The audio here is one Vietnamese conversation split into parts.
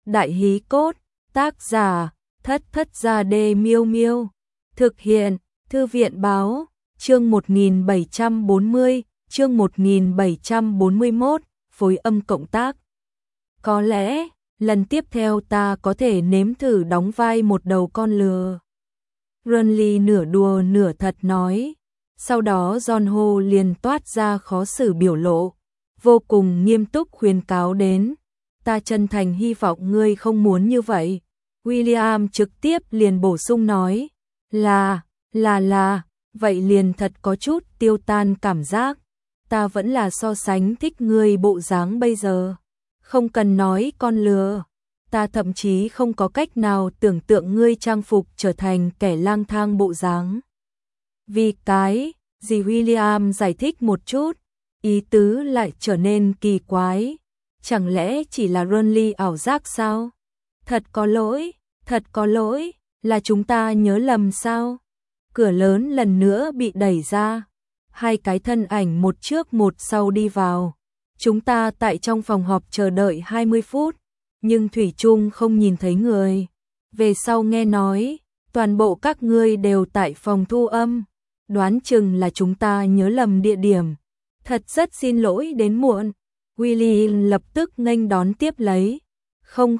Đại hí cốt, tác giả, Thất Thất Gia Đê Miêu Miêu. Thực hiện, Thư viện báo, chương 1740, chương 1741, phối âm cộng tác. Có lẽ, lần tiếp theo ta có thể nếm thử đóng vai một đầu con lừa. Renly nửa đùa nửa thật nói. Sau đó John Ho liền toát ra khó xử biểu lộ, vô cùng nghiêm túc khuyên cáo đến. Ta chân thành hy vọng ngươi không muốn như vậy. William trực tiếp liền bổ sung nói. Là, vậy liền thật có chút tiêu tan cảm giác. Ta vẫn là so sánh thích ngươi bộ dáng bây giờ. Không cần nói con lừa. Ta thậm chí không có cách nào tưởng tượng ngươi trang phục trở thành kẻ lang thang bộ dáng. Vì cái gì William giải thích một chút, ý tứ lại trở nên kỳ quái. Chẳng lẽ chỉ là Renly ảo giác sao? Thật có lỗi, là chúng ta nhớ lầm sao? Cửa lớn lần nữa bị đẩy ra. Hai cái thân ảnh một trước một sau đi vào. Chúng ta tại trong phòng họp chờ đợi 20 phút, nhưng thủy chung không nhìn thấy người. Về sau nghe nói, toàn bộ các ngươi đều tại phòng thu âm. Đoán chừng là chúng ta nhớ lầm địa điểm. Thật rất xin lỗi đến muộn. Willy lập tức nghênh đón tiếp lấy. Không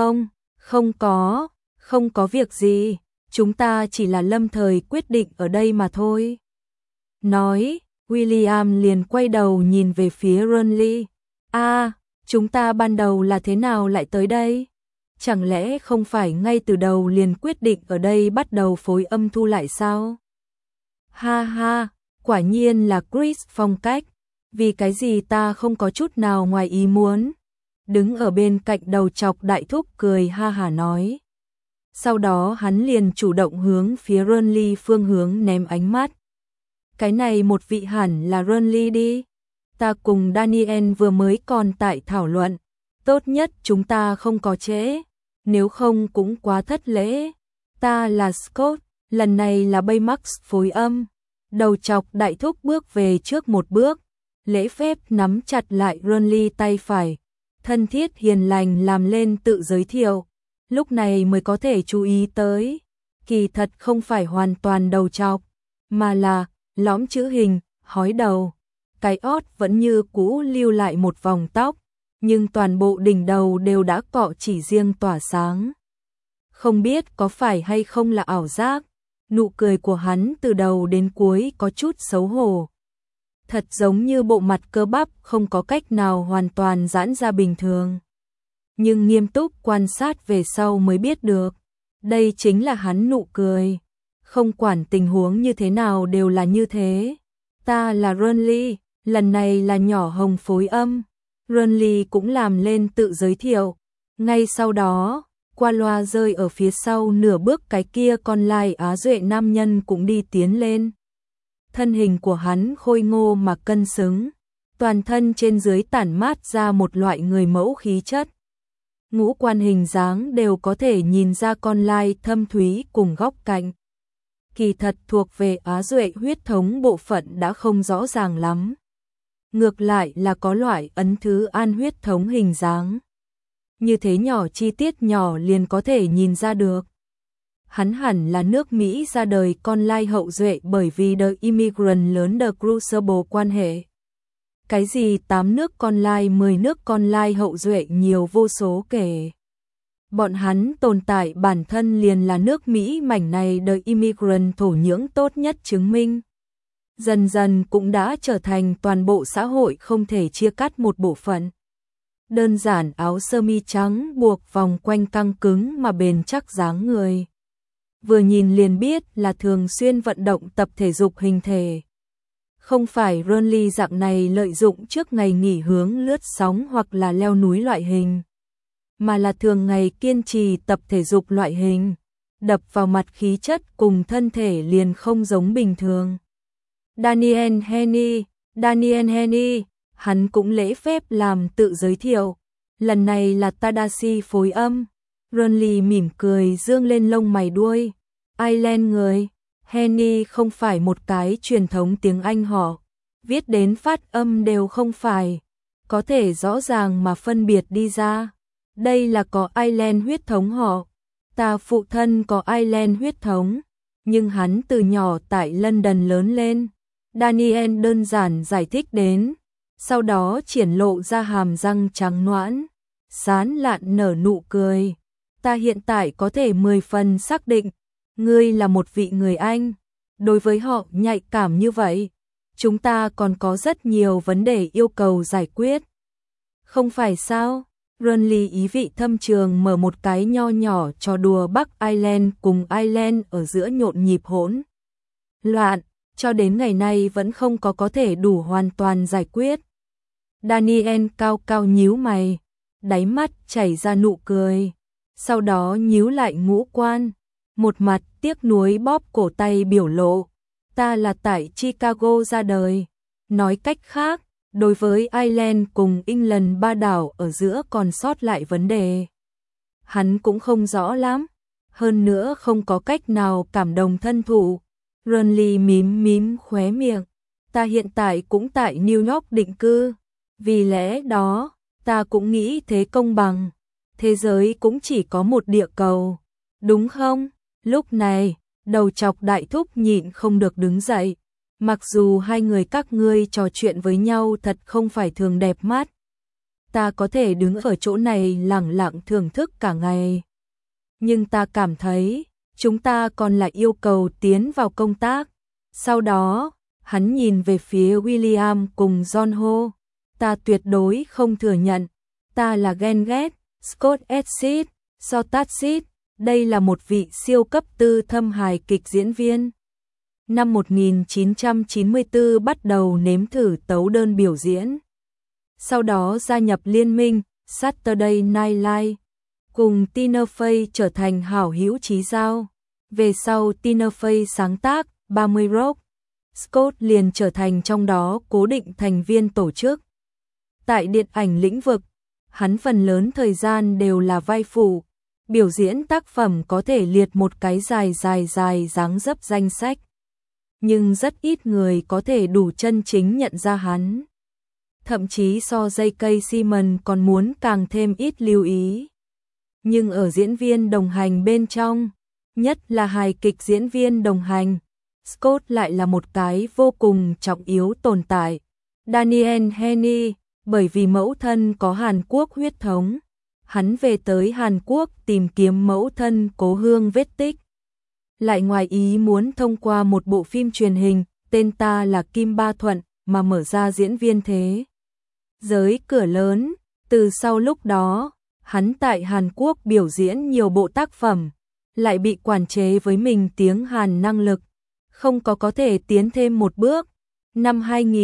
có việc gì. Chúng ta chỉ là lâm thời quyết định ở đây mà thôi. Nói, William liền quay đầu nhìn về phía Renly. Chúng ta ban đầu là thế nào lại tới đây? Chẳng lẽ không phải ngay từ đầu liền quyết định ở đây bắt đầu phối âm thu lại sao? Ha, quả nhiên là Chris phong cách. Vì cái gì ta không có chút nào ngoài ý muốn. Đứng ở bên cạnh đầu chọc đại thúc cười ha hả nói. Sau đó hắn liền chủ động hướng phía Renly phương hướng ném ánh mắt. Cái này một vị hẳn là Renly đi. Ta cùng Daniel vừa mới còn tại thảo luận. Tốt nhất chúng ta không có trễ. Nếu không cũng quá thất lễ. Ta là Scott, lần này là Baymax phối âm. Đầu chọc đại thúc bước về trước một bước. Lễ phép nắm chặt lại Renly tay phải. Thân thiết hiền lành làm lên tự giới thiệu. Lúc này mới có thể chú ý tới. Kỳ thật không phải hoàn toàn đầu chọc, mà là lõm chữ hình, hói đầu. Cái ót vẫn như cũ lưu lại một vòng tóc, nhưng toàn bộ đỉnh đầu đều đã cọ chỉ riêng tỏa sáng. Không biết có phải hay không là ảo giác, nụ cười của hắn từ đầu đến cuối có chút xấu hổ. Thật giống như bộ mặt cơ bắp không có cách nào hoàn toàn giãn ra bình thường. Nhưng nghiêm túc quan sát về sau mới biết được, đây chính là hắn nụ cười. Không quản tình huống như thế nào đều là như thế. Ta là Renly, lần này là nhỏ hồng phối âm. Renly cũng làm lên tự giới thiệu. Ngay sau đó, qua loa rơi ở phía sau nửa bước cái kia còn lại Á Duệ nam nhân cũng đi tiến lên. Thân hình của hắn khôi ngô mà cân xứng, toàn thân trên dưới tản mát ra một loại người mẫu khí chất. Ngũ quan hình dáng đều có thể nhìn ra con lai thâm thúy cùng góc cạnh. Kỳ thật thuộc về Á Duệ huyết thống bộ phận đã không rõ ràng lắm. Ngược lại là có loại ấn thứ An huyết thống hình dáng. Như thế nhỏ chi tiết nhỏ liền có thể nhìn ra được. Hắn hẳn là nước Mỹ ra đời con lai hậu duệ bởi vì The Immigrant lớn The Crucible quan hệ. Cái gì 8 nước con lai 10 nước con lai hậu duệ nhiều vô số kể. Bọn hắn tồn tại bản thân liền là nước Mỹ mảnh này The Immigrant thổ nhưỡng tốt nhất chứng minh. Dần dần cũng đã trở thành toàn bộ xã hội không thể chia cắt một bộ phận. Đơn giản áo sơ mi trắng buộc vòng quanh căng cứng mà bền chắc dáng người. Vừa nhìn liền biết là thường xuyên vận động tập thể dục hình thể. Không phải Renly dạng này lợi dụng trước ngày nghỉ hướng lướt sóng hoặc là leo núi loại hình, mà là thường ngày kiên trì tập thể dục loại hình, đập vào mặt khí chất cùng thân thể liền không giống bình thường. Daniel Henney, hắn cũng lễ phép làm tự giới thiệu. Lần này là Tadashi phối âm. Renly mỉm cười dương lên lông mày đuôi. Ireland người. Henney không phải một cái truyền thống tiếng Anh họ. Viết đến phát âm đều không phải. Có thể rõ ràng mà phân biệt đi ra. Đây là có Ireland huyết thống họ. Ta phụ thân có Ireland huyết thống, nhưng hắn từ nhỏ tại London lớn lên. Daniel đơn giản giải thích đến, sau đó triển lộ ra hàm răng trắng nõn, sán lạn nở nụ cười. Ta hiện tại có thể 10 phần xác định, ngươi là một vị người Anh. Đối với họ nhạy cảm như vậy, chúng ta còn có rất nhiều vấn đề yêu cầu giải quyết. Không phải sao? Burnley ý vị thâm trường mở một cái nho nhỏ trò đùa Bắc Ireland cùng Ireland ở giữa nhộn nhịp hỗn loạn, cho đến ngày nay vẫn không có thể đủ hoàn toàn giải quyết. Daniel cao cao nhíu mày, đáy mắt chảy ra nụ cười, sau đó nhíu lại ngũ quan, một mặt tiếc nuối bóp cổ tay biểu lộ. Ta là tại Chicago ra đời. Nói cách khác, đối với Ireland cùng England ba đảo ở giữa còn sót lại vấn đề. Hắn cũng không rõ lắm, hơn nữa không có cách nào cảm đồng thân thụ. Burnley mím mím khóe miệng, ta hiện tại cũng tại New York định cư, vì lẽ đó, ta cũng nghĩ thế công bằng. Thế giới cũng chỉ có một địa cầu, đúng không? Lúc này, đầu chọc đại thúc nhịn không được đứng dậy. Mặc dù hai người các ngươi trò chuyện với nhau thật không phải thường đẹp mắt. Ta có thể đứng ở chỗ này lẳng lặng thưởng thức cả ngày. Nhưng ta cảm thấy, chúng ta còn là yêu cầu tiến vào công tác. Sau đó, hắn nhìn về phía William cùng John Ho. Ta tuyệt đối không thừa nhận. Ta là ghen ghét, Scott Exit, Sotatsit. Đây là một vị siêu cấp tư thâm hài kịch diễn viên. Năm 1994 bắt đầu nếm thử tấu đơn biểu diễn. Sau đó gia nhập liên minh Saturday Night Live, cùng Tina Fey trở thành hảo hữu chí giao. Về sau Tina Fey sáng tác 30 Rock, Scott liền trở thành trong đó cố định thành viên tổ chức. Tại điện ảnh lĩnh vực, hắn phần lớn thời gian đều là vai phụ. Biểu diễn tác phẩm có thể liệt một cái dài dáng dấp danh sách. Nhưng rất ít người có thể đủ chân chính nhận ra hắn. Thậm chí so J.K. Simmons còn muốn càng thêm ít lưu ý. Nhưng ở diễn viên đồng hành bên trong, nhất là hài kịch diễn viên đồng hành, Scott lại là một cái vô cùng trọng yếu tồn tại. Daniel Henney, bởi vì mẫu thân có Hàn Quốc huyết thống, hắn về tới Hàn Quốc tìm kiếm mẫu thân cố hương vết tích. Lại ngoài ý muốn thông qua một bộ phim truyền hình, tên Ta là Kim Ba Thuận, mà mở ra diễn viên thế giới cửa lớn. Từ sau lúc đó, hắn tại Hàn Quốc biểu diễn nhiều bộ tác phẩm, lại bị quản chế với mình tiếng Hàn năng lực, không có thể tiến thêm một bước. Năm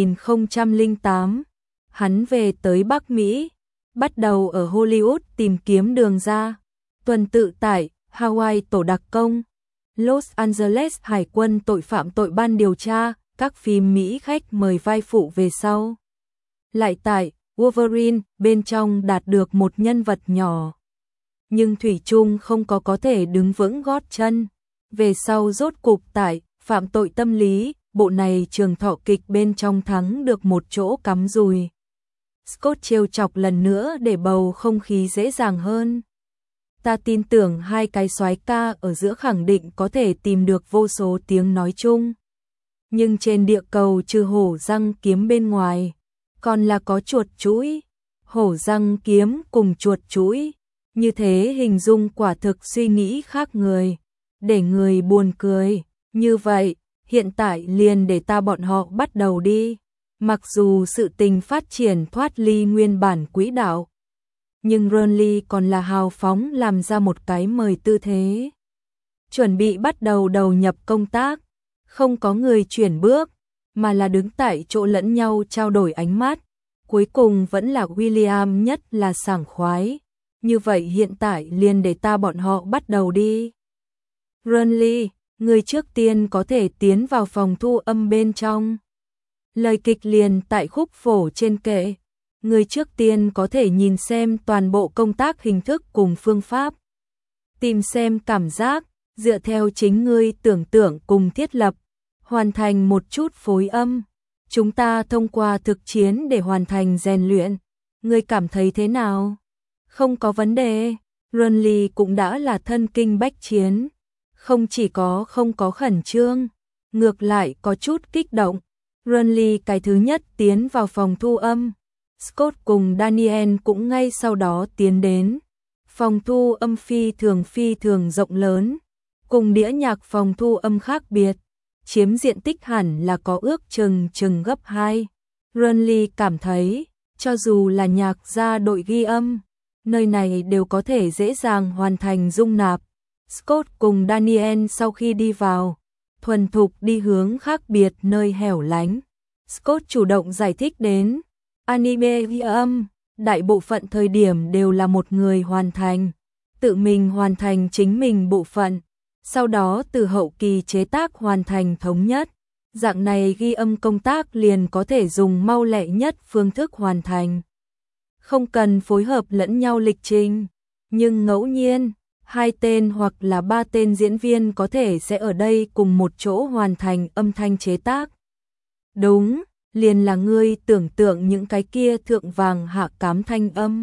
2008, hắn về tới Bắc Mỹ, bắt đầu ở Hollywood tìm kiếm đường ra. Tuần tự tại Hawaii tổ đặc công, Los Angeles Hải quân tội phạm tội ban điều tra, các phim Mỹ khách mời vai phụ về sau. Lại tại Wolverine bên trong đạt được một nhân vật nhỏ, nhưng thủy chung không có thể đứng vững gót chân. Về sau rốt cục tại Phạm tội tâm lý, bộ này trường thọ kịch bên trong thắng được một chỗ cắm rùi. Scott trêu chọc lần nữa để bầu không khí dễ dàng hơn. Ta tin tưởng hai cái soái ca ở giữa khẳng định có thể tìm được vô số tiếng nói chung. Nhưng trên địa cầu trừ hổ răng kiếm bên ngoài, còn là có chuột chũi. Hổ răng kiếm cùng chuột chũi, như thế hình dung quả thực suy nghĩ khác người, để người buồn cười. Như vậy, hiện tại liền để ta bọn họ bắt đầu đi. Mặc dù sự tình phát triển thoát ly nguyên bản quỹ đạo, nhưng Burnley còn là hào phóng làm ra một cái mời tư thế. Chuẩn bị bắt đầu đầu nhập công tác, không có người chuyển bước, mà là đứng tại chỗ lẫn nhau trao đổi ánh mắt. Cuối cùng vẫn là William nhất là sảng khoái. Như vậy hiện tại liền để ta bọn họ bắt đầu đi. Burnley, người trước tiên có thể tiến vào phòng thu âm bên trong. Lời kịch liền tại khúc phổ trên kệ. Người trước tiên có thể nhìn xem toàn bộ công tác hình thức cùng phương pháp. Tìm xem cảm giác, dựa theo chính ngươi tưởng tượng cùng thiết lập, hoàn thành một chút phối âm. Chúng ta thông qua thực chiến để hoàn thành rèn luyện. Ngươi cảm thấy thế nào? Không có vấn đề, Renly cũng đã là thân kinh bách chiến, không chỉ không có khẩn trương, ngược lại có chút kích động. Renly cái thứ nhất tiến vào phòng thu âm, Scott cùng Daniel cũng ngay sau đó tiến đến. Phòng thu âm phi thường rộng lớn, cùng đĩa nhạc phòng thu âm khác biệt, chiếm diện tích hẳn là có ước chừng gấp 2. Renly cảm thấy, cho dù là nhạc gia đội ghi âm, nơi này đều có thể dễ dàng hoàn thành dung nạp. Scott cùng Daniel sau khi đi vào, thuần thục đi hướng khác biệt nơi hẻo lánh. Scott chủ động giải thích đến, anime ghi âm, đại bộ phận thời điểm đều là một người hoàn thành, tự mình hoàn thành chính mình bộ phận, sau đó từ hậu kỳ chế tác hoàn thành thống nhất. Dạng này ghi âm công tác liền có thể dùng mau lẹ nhất phương thức hoàn thành. Không cần phối hợp lẫn nhau lịch trình, nhưng ngẫu nhiên, 2 tên hoặc là 3 tên diễn viên có thể sẽ ở đây cùng một chỗ hoàn thành âm thanh chế tác. Đúng, liền là ngươi tưởng tượng những cái kia thượng vàng hạ cám thanh âm.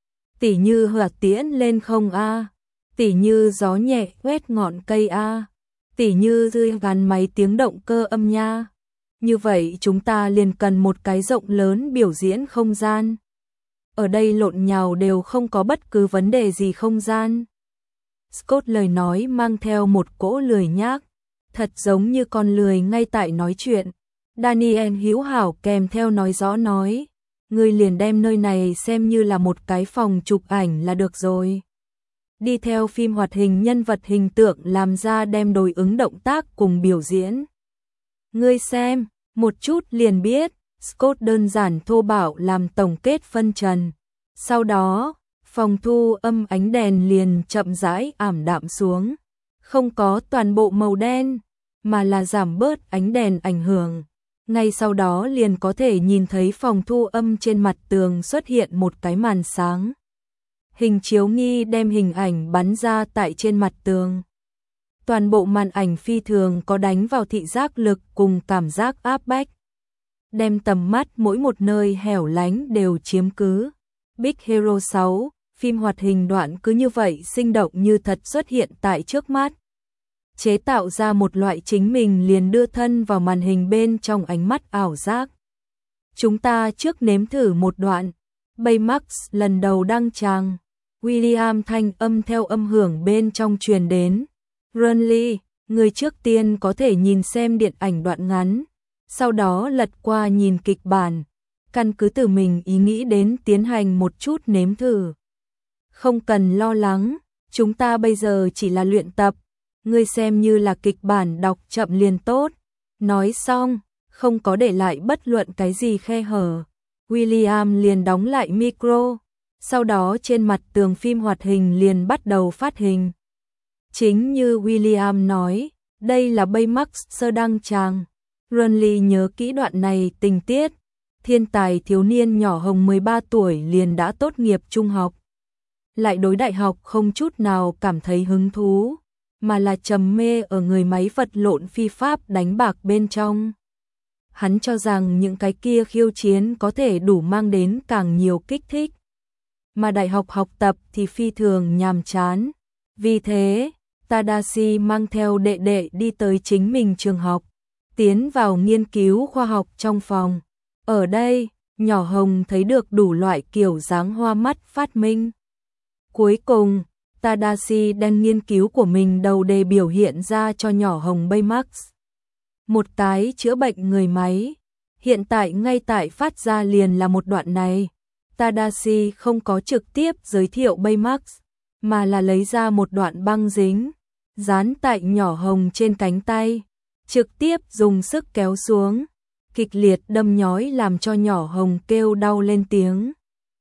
Tỉ như hỏa tiễn lên không a, tỉ như gió nhẹ quét ngọn cây a, tỉ như rơi gắn máy tiếng động cơ âm nha. Như vậy chúng ta liền cần một cái rộng lớn biểu diễn không gian. Ở đây lộn nhào đều không có bất cứ vấn đề gì không gian. Scott lời nói mang theo một cỗ lười nhác, thật giống như con lười ngay tại nói chuyện. Daniel hữu hảo kèm theo nói rõ nói, ngươi liền đem nơi này xem như là một cái phòng chụp ảnh là được rồi. Đi theo phim hoạt hình nhân vật hình tượng làm ra đem đối ứng động tác cùng biểu diễn. Ngươi xem, một chút liền biết, Scott đơn giản thô bạo làm tổng kết phân trần. Sau đó, phòng thu âm ánh đèn liền chậm rãi ảm đạm xuống, không có toàn bộ màu đen, mà là giảm bớt ánh đèn ảnh hưởng. Ngay sau đó liền có thể nhìn thấy phòng thu âm trên mặt tường xuất hiện một cái màn sáng. Hình chiếu nghi đem hình ảnh bắn ra tại trên mặt tường. Toàn bộ màn ảnh phi thường có đánh vào thị giác lực cùng cảm giác áp bách. Đem tầm mắt mỗi một nơi hẻo lánh đều chiếm cứ. Big Hero 6, phim hoạt hình đoạn cứ như vậy sinh động như thật xuất hiện tại trước mắt. Chế tạo ra một loại chính mình liền đưa thân vào màn hình bên trong ánh mắt ảo giác. Chúng ta trước nếm thử một đoạn. Baymax lần đầu đăng tràng. William thanh âm theo âm hưởng bên trong truyền đến. Renly, người trước tiên có thể nhìn xem điện ảnh đoạn ngắn, sau đó lật qua nhìn kịch bản, căn cứ từ mình ý nghĩ đến tiến hành một chút nếm thử. Không cần lo lắng, chúng ta bây giờ chỉ là luyện tập, ngươi xem như là kịch bản đọc chậm liền tốt. Nói xong, không có để lại bất luận cái gì khe hở. William liền đóng lại micro, sau đó trên mặt tường phim hoạt hình liền bắt đầu phát hình. Chính như William nói, đây là Baymax sơ đăng tràng. Renly nhớ kỹ đoạn này tình tiết. Thiên tài thiếu niên nhỏ hồng 13 tuổi liền đã tốt nghiệp trung học. Lại đối đại học không chút nào cảm thấy hứng thú, mà là trầm mê ở người máy vật lộn phi pháp đánh bạc bên trong. Hắn cho rằng những cái kia khiêu chiến có thể đủ mang đến càng nhiều kích thích. Mà đại học học tập thì phi thường nhàm chán. Vì thế, Tadashi mang theo đệ đệ đi tới chính mình trường học, tiến vào nghiên cứu khoa học trong phòng. Ở đây, nhỏ hồng thấy được đủ loại kiểu dáng hoa mắt phát minh. Cuối cùng, Tadashi đem nghiên cứu của mình đầu đề biểu hiện ra cho nhỏ hồng Baymax. Một cái chữa bệnh người máy. Hiện tại ngay tại phát ra liền là một đoạn này. Tadashi không có trực tiếp giới thiệu Baymax, mà là lấy ra một đoạn băng dính, dán tại nhỏ hồng trên cánh tay, trực tiếp dùng sức kéo xuống. Kịch liệt đâm nhói làm cho nhỏ hồng kêu đau lên tiếng.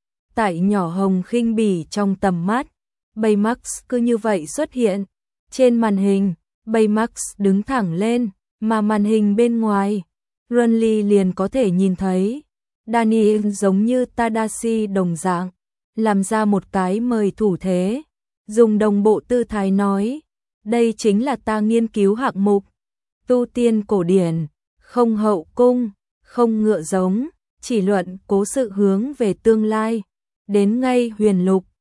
Tại nhỏ hồng khinh bỉ trong tầm mắt, Baymax cứ như vậy xuất hiện. Trên màn hình, Baymax đứng thẳng lên, mà màn hình bên ngoài, Renly liền có thể nhìn thấy. Daniel giống như Tadashi đồng dạng, làm ra một cái mời thủ thế, dùng đồng bộ tư thái nói, đây chính là ta nghiên cứu hạng mục, tu tiên cổ điển, không hậu cung, không ngựa giống, chỉ luận cố sự hướng về tương lai, đến ngay huyền lục,